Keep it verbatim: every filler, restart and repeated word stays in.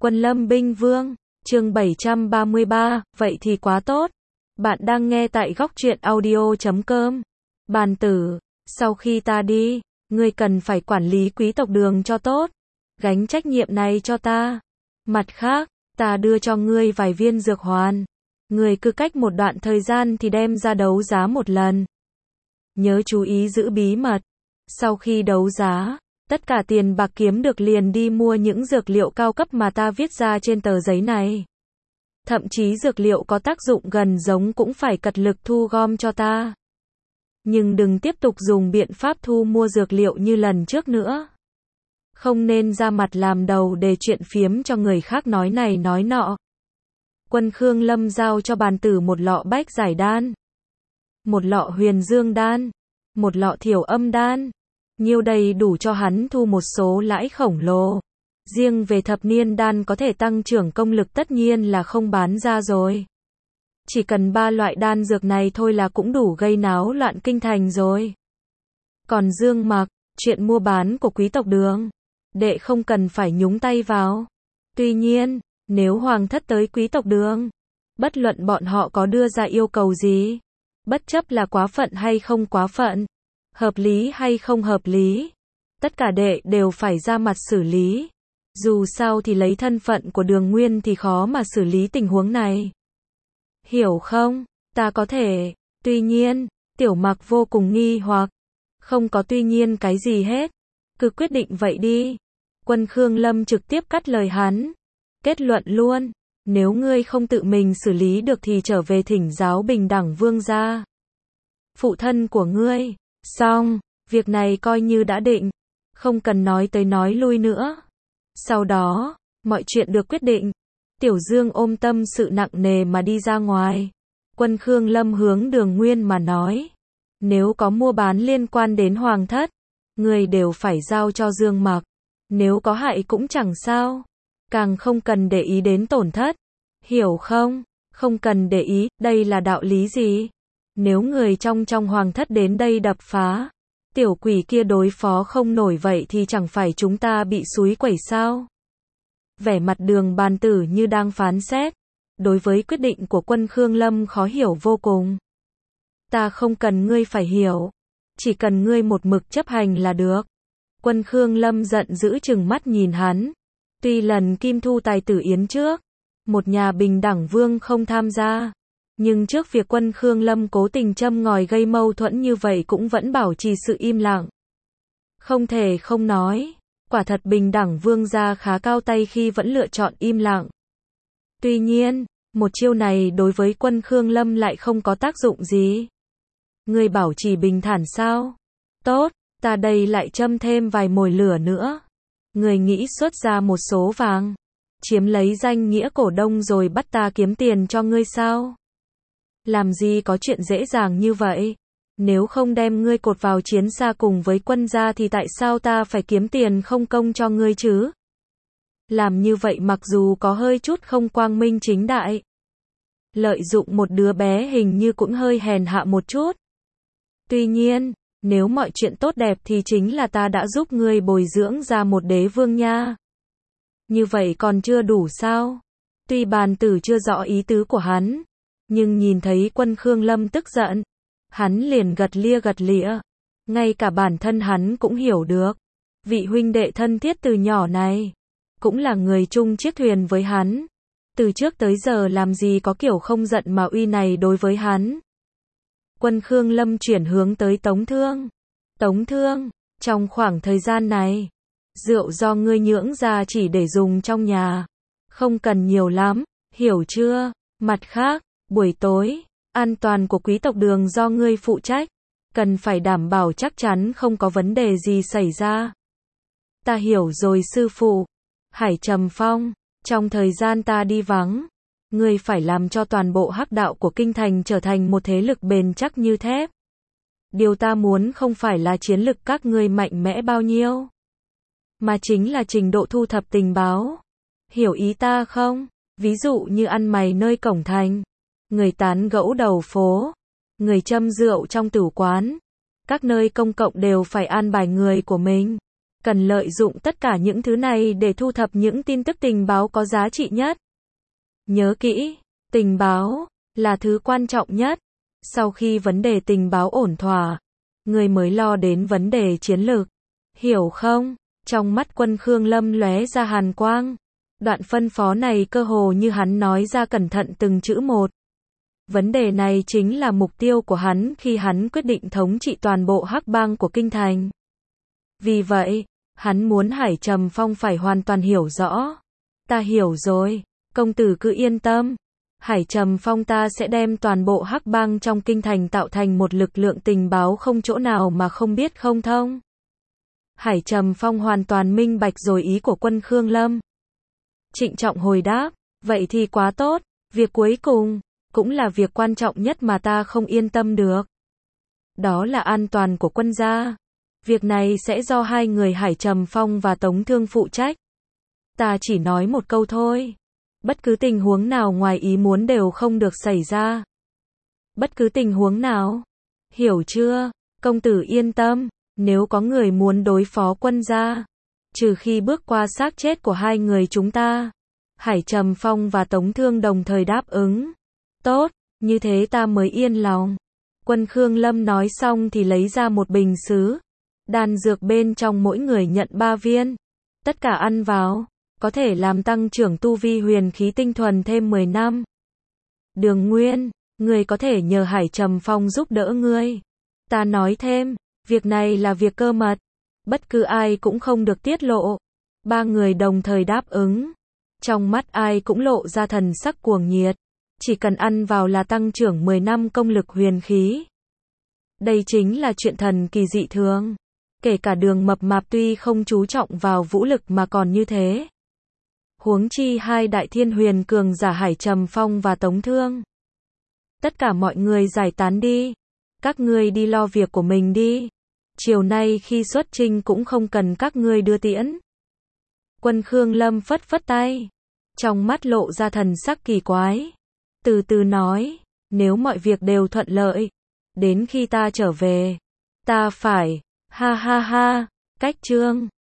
Quân Lâm Binh Vương, chương bảy trăm ba mươi ba, vậy thì quá tốt. Bạn đang nghe tại góc truyện audio chấm com. Bàn tử, sau khi ta đi, ngươi cần phải quản lý quý tộc Đường cho tốt. Gánh trách nhiệm này cho ta. Mặt khác, ta đưa cho ngươi vài viên dược hoàn. Ngươi cứ cách một đoạn thời gian thì đem ra đấu giá một lần. Nhớ chú ý giữ bí mật. Sau khi đấu giá, tất cả tiền bạc kiếm được liền đi mua những dược liệu cao cấp mà ta viết ra trên tờ giấy này. Thậm chí dược liệu có tác dụng gần giống cũng phải cật lực thu gom cho ta. Nhưng đừng tiếp tục dùng biện pháp thu mua dược liệu như lần trước nữa. Không nên ra mặt làm đầu để chuyện phiếm cho người khác nói này nói nọ. Quân Khương Lâm giao cho bàn tử một lọ bách giải đan, một lọ huyền dương đan, một lọ thiểu âm đan. Nhiêu đầy đủ cho hắn thu một số lãi khổng lồ. Riêng về thập niên đan có thể tăng trưởng công lực tất nhiên là không bán ra rồi. Chỉ cần ba loại đan dược này thôi là cũng đủ gây náo loạn kinh thành rồi. Còn Dương Mặc, chuyện mua bán của quý tộc Đường, đệ không cần phải nhúng tay vào. Tuy nhiên, nếu hoàng thất tới quý tộc Đường, bất luận bọn họ có đưa ra yêu cầu gì, bất chấp là quá phận hay không quá phận, hợp lý hay không hợp lý, tất cả đệ đều phải ra mặt xử lý. Dù sao thì lấy thân phận của Đường Nguyên thì khó mà xử lý tình huống này. Hiểu không? Ta có thể. Tuy nhiên, Tiểu Mặc vô cùng nghi hoặc. Không có tuy nhiên cái gì hết. Cứ quyết định vậy đi. Quân Khương Lâm trực tiếp cắt lời hắn. Kết luận luôn. Nếu ngươi không tự mình xử lý được thì trở về thỉnh giáo Bình Đẳng Vương gia. Phụ thân của ngươi. Xong, việc này coi như đã định. Không cần nói tới nói lui nữa. Sau đó, mọi chuyện được quyết định. Tiểu Dương ôm tâm sự nặng nề mà đi ra ngoài. Quân Khương Lâm hướng Đường Nguyên mà nói. Nếu có mua bán liên quan đến hoàng thất, người đều phải giao cho Dương Mặc. Nếu có hại cũng chẳng sao. Càng không cần để ý đến tổn thất. Hiểu không? Không cần để ý, đây là đạo lý gì? Nếu người trong trong hoàng thất đến đây đập phá, tiểu quỷ kia đối phó không nổi vậy thì chẳng phải chúng ta bị xúi quẩy sao? Vẻ mặt Đường bàn tử như đang phán xét. Đối với quyết định của Quân Khương Lâm khó hiểu vô cùng. Ta không cần ngươi phải hiểu. Chỉ cần ngươi một mực chấp hành là được. Quân Khương Lâm giận dữ trừng mắt nhìn hắn. Tuy lần Kim Thu tài tử yến trước, một nhà Bình Đẳng Vương không tham gia. Nhưng trước việc Quân Khương Lâm cố tình châm ngòi gây mâu thuẫn như vậy cũng vẫn bảo trì sự im lặng. Không thể không nói, quả thật Bình Đẳng Vương gia khá cao tay khi vẫn lựa chọn im lặng. Tuy nhiên, một chiêu này đối với Quân Khương Lâm lại không có tác dụng gì. Ngươi bảo trì bình thản sao? Tốt, ta đây lại châm thêm vài mồi lửa nữa. Ngươi nghĩ xuất ra một số vàng, chiếm lấy danh nghĩa cổ đông rồi bắt ta kiếm tiền cho ngươi sao? Làm gì có chuyện dễ dàng như vậy? Nếu không đem ngươi cột vào chiến xa cùng với quân gia thì tại sao ta phải kiếm tiền không công cho ngươi chứ? Làm như vậy mặc dù có hơi chút không quang minh chính đại. Lợi dụng một đứa bé hình như cũng hơi hèn hạ một chút. Tuy nhiên, nếu mọi chuyện tốt đẹp thì chính là ta đã giúp ngươi bồi dưỡng ra một đế vương nha. Như vậy còn chưa đủ sao? Tuy bàn tử chưa rõ ý tứ của hắn, nhưng nhìn thấy Quân Khương Lâm tức giận, hắn liền gật lia gật lịa. Ngay cả bản thân hắn cũng hiểu được. Vị huynh đệ thân thiết từ nhỏ này, cũng là người chung chiếc thuyền với hắn. Từ trước tới giờ làm gì có kiểu không giận mà uy này đối với hắn. Quân Khương Lâm chuyển hướng tới Tống Thương. Tống Thương, trong khoảng thời gian này, rượu do ngươi nhưỡng ra chỉ để dùng trong nhà. Không cần nhiều lắm, hiểu chưa? Mặt khác, buổi tối, an toàn của quý tộc Đường do ngươi phụ trách. Cần phải đảm bảo chắc chắn không có vấn đề gì xảy ra. Ta hiểu rồi sư phụ. Hải Trầm Phong, trong thời gian ta đi vắng, ngươi phải làm cho toàn bộ hắc đạo của kinh thành trở thành một thế lực bền chắc như thép. Điều ta muốn không phải là chiến lực các ngươi mạnh mẽ bao nhiêu, mà chính là trình độ thu thập tình báo. Hiểu ý ta không? Ví dụ như ăn mày nơi cổng thành, người tán gẫu đầu phố, người châm rượu trong tử quán, các nơi công cộng đều phải an bài người của mình. cần lợi dụng tất cả những thứ này để thu thập những tin tức tình báo có giá trị nhất. Nhớ kỹ, tình báo là thứ quan trọng nhất. Sau khi vấn đề tình báo ổn thỏa, người mới lo đến vấn đề chiến lược. Hiểu không? Trong mắt Quân Khương Lâm lóe ra hàn quang. Đoạn phân phó này cơ hồ như hắn nói ra cẩn thận từng chữ một. Vấn đề này chính là mục tiêu của hắn khi hắn quyết định thống trị toàn bộ hắc bang của kinh thành. Vì vậy, hắn muốn Hải Trầm Phong phải hoàn toàn hiểu rõ. Ta hiểu rồi, công tử cứ yên tâm. Hải Trầm Phong ta sẽ đem toàn bộ hắc bang trong kinh thành tạo thành một lực lượng tình báo không chỗ nào mà không biết không thông. Hải Trầm Phong hoàn toàn minh bạch rồi ý của Quân Khương Lâm. Trịnh trọng hồi đáp, vậy thì quá tốt, việc cuối cùng, cũng là việc quan trọng nhất mà ta không yên tâm được. Đó là an toàn của quân gia. Việc này sẽ do hai người Hải Trầm Phong và Tống Thương phụ trách. Ta chỉ nói một câu thôi. Bất cứ tình huống nào ngoài ý muốn đều không được xảy ra. Bất cứ tình huống nào. Hiểu chưa? Công tử yên tâm, nếu có người muốn đối phó quân gia, trừ khi bước qua xác chết của hai người chúng ta. Hải Trầm Phong và Tống Thương đồng thời đáp ứng. Tốt, như thế ta mới yên lòng. Quân Khương Lâm nói xong thì lấy ra một bình sứ. Đan dược bên trong mỗi người nhận ba viên. Tất cả ăn vào, có thể làm tăng trưởng tu vi huyền khí tinh thuần thêm mười năm. Đường Nguyên, ngươi có thể nhờ Hải Trầm Phong giúp đỡ ngươi. Ta nói thêm, việc này là việc cơ mật. Bất cứ ai cũng không được tiết lộ. Ba người đồng thời đáp ứng. Trong mắt ai cũng lộ ra thần sắc cuồng nhiệt. Chỉ cần ăn vào là tăng trưởng mười năm công lực huyền khí. Đây chính là chuyện thần kỳ dị thường. Kể cả Đường Mập Mạp tuy không chú trọng vào vũ lực mà còn như thế. Huống chi hai đại thiên huyền cường giả Hải Trầm Phong và Tống Thương. Tất cả mọi người giải tán đi. Các ngươi đi lo việc của mình đi. Chiều nay khi xuất chinh cũng không cần các ngươi đưa tiễn. Quân Khương Lâm phất phất tay. Trong mắt lộ ra thần sắc kỳ quái. Từ từ nói, nếu mọi việc đều thuận lợi, đến khi ta trở về, ta phải, ha ha ha, cách chương.